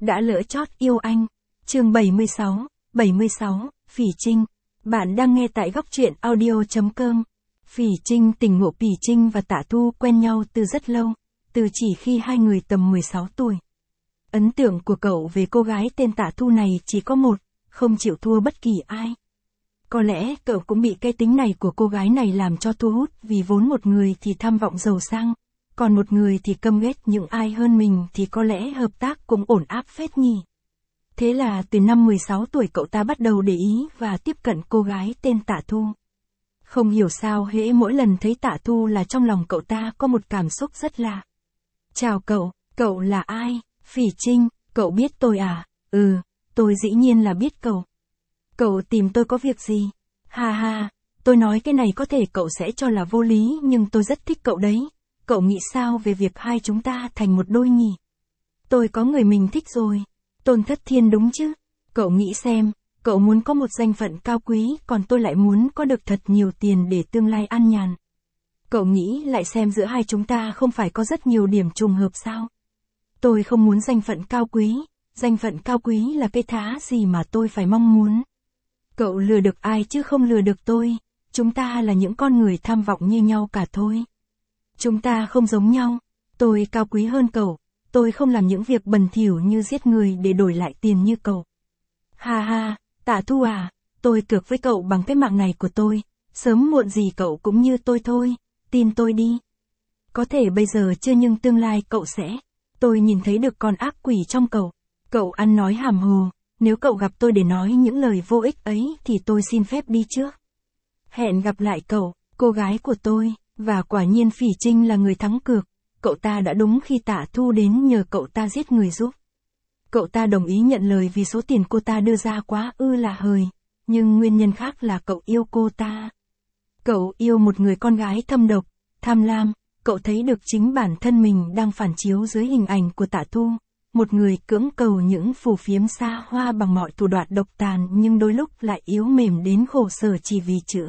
đã lỡ chót yêu anh. Chương 76, Phỉ Trinh. Bạn đang nghe tại góc truyện audio.com. Phỉ Trinh tỉnh ngộ. Phỉ Trinh và Tạ Thu quen nhau từ rất lâu, từ chỉ khi hai người tầm 16 tuổi. Ấn tượng của cậu về cô gái tên Tạ Thu này chỉ có một, không chịu thua bất kỳ ai. Có lẽ cậu cũng bị cái tính này của cô gái này làm cho thu hút, vì vốn một người thì tham vọng giàu sang, còn một người thì căm ghét những ai hơn mình thì có lẽ hợp tác cũng ổn áp phết nhỉ. Thế là từ năm 16 tuổi cậu ta bắt đầu để ý và tiếp cận cô gái tên Tạ Thu. Không hiểu sao hễ mỗi lần thấy Tạ Thu là trong lòng cậu ta có một cảm xúc rất lạ. Chào cậu là ai? Phỉ Trinh, cậu biết tôi à? Ừ, tôi dĩ nhiên là biết cậu. Cậu tìm tôi có việc gì? Ha ha, tôi nói cái này có thể cậu sẽ cho là vô lý nhưng tôi rất thích cậu đấy. Cậu nghĩ sao về việc hai chúng ta thành một đôi nhỉ? Tôi có người mình thích rồi. Tôn Thất Thiên đúng chứ? Cậu nghĩ xem, cậu muốn có một danh phận cao quý, còn tôi lại muốn có được thật nhiều tiền để tương lai an nhàn. Cậu nghĩ lại xem, giữa hai chúng ta không phải có rất nhiều điểm trùng hợp sao? Tôi không muốn danh phận cao quý là cái thá gì mà tôi phải mong muốn. Cậu lừa được ai chứ không lừa được tôi, chúng ta là những con người tham vọng như nhau cả thôi. Chúng ta không giống nhau, tôi cao quý hơn cậu, tôi không làm những việc bẩn thỉu như giết người để đổi lại tiền như cậu. Ha ha, Tạ Thu à, tôi cược với cậu bằng cái mạng này của tôi, sớm muộn gì cậu cũng như tôi thôi, tin tôi đi. Có thể bây giờ chưa nhưng tương lai cậu sẽ. Tôi nhìn thấy được con ác quỷ trong cậu. Cậu ăn nói hàm hồ, nếu cậu gặp tôi để nói những lời vô ích ấy thì tôi xin phép đi trước. Hẹn gặp lại cậu, cô gái của tôi. Và quả nhiên Phỉ Trinh là người thắng cược, cậu ta đã đúng khi Tạ Thu đến nhờ cậu ta giết người giúp. Cậu ta đồng ý nhận lời vì số tiền cô ta đưa ra quá là hời, nhưng nguyên nhân khác là cậu yêu cô ta. Cậu yêu một người con gái thâm độc, tham lam, cậu thấy được chính bản thân mình đang phản chiếu dưới hình ảnh của Tạ Thu, một người cưỡng cầu những phù phiếm xa hoa bằng mọi thủ đoạn độc tàn nhưng đôi lúc lại yếu mềm đến khổ sở chỉ vì chữ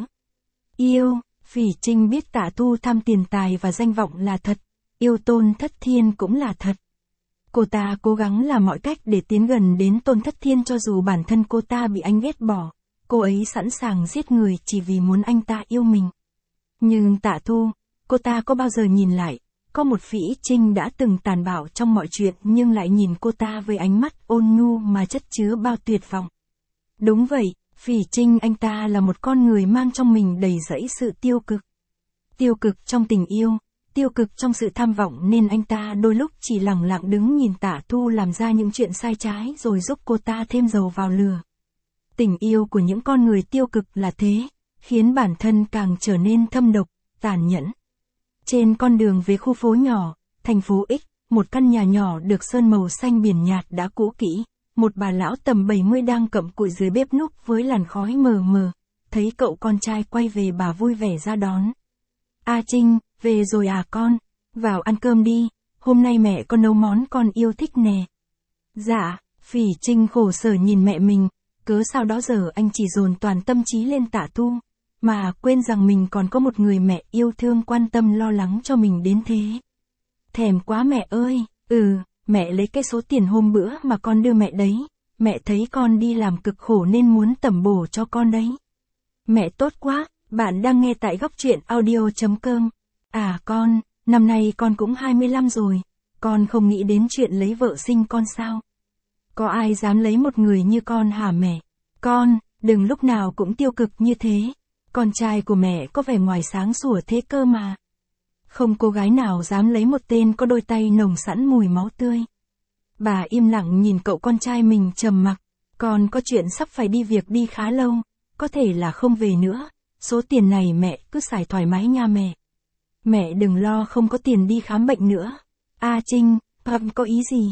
yêu. Phỉ Trinh biết Tạ Thu tham tiền tài và danh vọng là thật, yêu Tôn Thất Thiên cũng là thật. Cô ta cố gắng làm mọi cách để tiến gần đến Tôn Thất Thiên, cho dù bản thân cô ta bị anh ghét bỏ, cô ấy sẵn sàng giết người chỉ vì muốn anh ta yêu mình. Nhưng Tạ Thu, cô ta có bao giờ nhìn lại, có một Phỉ Trinh đã từng tàn bạo trong mọi chuyện nhưng lại nhìn cô ta với ánh mắt ôn nhu mà chất chứa bao tuyệt vọng. Đúng vậy. Phỉ Trinh anh ta là một con người mang trong mình đầy rẫy sự tiêu cực. Tiêu cực trong tình yêu, tiêu cực trong sự tham vọng, nên anh ta đôi lúc chỉ lẳng lặng đứng nhìn Tạ Thu làm ra những chuyện sai trái rồi giúp cô ta thêm dầu vào lửa. Tình yêu của những con người tiêu cực là thế, khiến bản thân càng trở nên thâm độc, tàn nhẫn. Trên con đường về khu phố nhỏ, thành phố X, một căn nhà nhỏ được sơn màu xanh biển nhạt đã cũ kỹ. Một bà lão tầm 70 đang cặm cụi dưới bếp núc với làn khói mờ mờ. Thấy cậu con trai quay về, bà vui vẻ ra đón. A Trinh, về rồi à con? Vào ăn cơm đi, hôm nay mẹ con nấu món con yêu thích nè. Dạ, Phỉ Trinh khổ sở nhìn mẹ mình, cớ sao đó giờ anh chỉ dồn toàn tâm trí lên Tạ Thu, mà quên rằng mình còn có một người mẹ yêu thương quan tâm lo lắng cho mình đến thế. Thèm quá mẹ ơi. Mẹ lấy cái số tiền hôm bữa mà con đưa mẹ đấy, mẹ thấy con đi làm cực khổ nên muốn tẩm bổ cho con đấy. Mẹ tốt quá, bạn đang nghe tại góc truyện audio.com. À con, năm nay con cũng 25 rồi, con không nghĩ đến chuyện lấy vợ sinh con sao? Có ai dám lấy một người như con hả mẹ? Con, đừng lúc nào cũng tiêu cực như thế, con trai của mẹ có vẻ ngoài sáng sủa thế cơ mà. Không cô gái nào dám lấy một tên có đôi tay nồng sẵn mùi máu tươi. Bà im lặng nhìn cậu con trai mình trầm mặc. Con có chuyện sắp phải đi việc đi khá lâu, có thể là không về nữa. Số tiền này mẹ cứ xài thoải mái nha mẹ. Mẹ đừng lo, không có tiền đi khám bệnh nữa. A Trinh, có ý gì?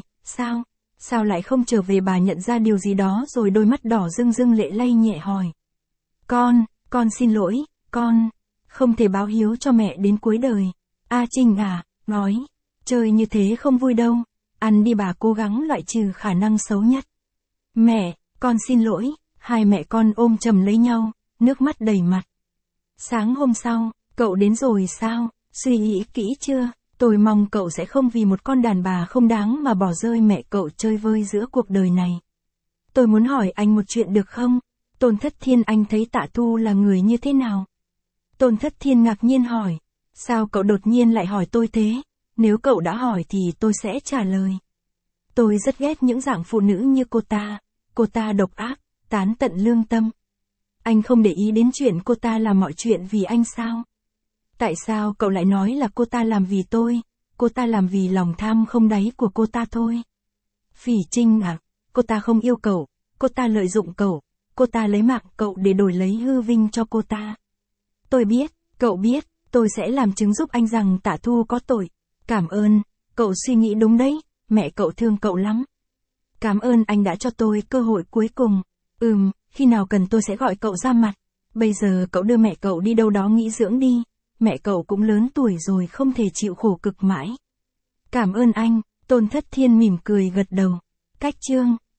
Sao lại không trở về? Bà nhận ra điều gì đó rồi đôi mắt đỏ rưng rưng lệ lay nhẹ hỏi. Con xin lỗi, con không thể báo hiếu cho mẹ đến cuối đời. A Trinh à, nói, chơi như thế không vui đâu, ăn đi, bà cố gắng loại trừ khả năng xấu nhất. Mẹ, con xin lỗi, hai mẹ con ôm chầm lấy nhau, nước mắt đầy mặt. Sáng hôm sau, cậu đến rồi sao? Suy nghĩ kỹ chưa? Tôi mong cậu sẽ không vì một con đàn bà không đáng mà bỏ rơi mẹ cậu chơi vơi giữa cuộc đời này. Tôi muốn hỏi anh một chuyện được không? Tôn Thất Thiên, anh thấy Tạ Thu là người như thế nào? Tôn Thất Thiên ngạc nhiên hỏi. Sao cậu đột nhiên lại hỏi tôi thế? Nếu cậu đã hỏi thì tôi sẽ trả lời. Tôi rất ghét những dạng phụ nữ như cô ta. Cô ta độc ác, tán tận lương tâm. Anh không để ý đến chuyện cô ta làm mọi chuyện vì anh sao? Tại sao cậu lại nói là cô ta làm vì tôi? Cô ta làm vì lòng tham không đáy của cô ta thôi. Phỉ Trinh à, cô ta không yêu cậu, cô ta lợi dụng cậu, cô ta lấy mạng cậu để đổi lấy hư vinh cho cô ta. Tôi biết, cậu biết, tôi sẽ làm chứng giúp anh rằng Tạ Thu có tội. Cảm ơn, cậu suy nghĩ đúng đấy, mẹ cậu thương cậu lắm. Cảm ơn anh đã cho tôi cơ hội cuối cùng. Khi nào cần tôi sẽ gọi cậu ra mặt. Bây giờ cậu đưa mẹ cậu đi đâu đó nghỉ dưỡng đi. Mẹ cậu cũng lớn tuổi rồi, không thể chịu khổ cực mãi. Cảm ơn anh, Tôn Thất Thiên mỉm cười gật đầu. Cách chương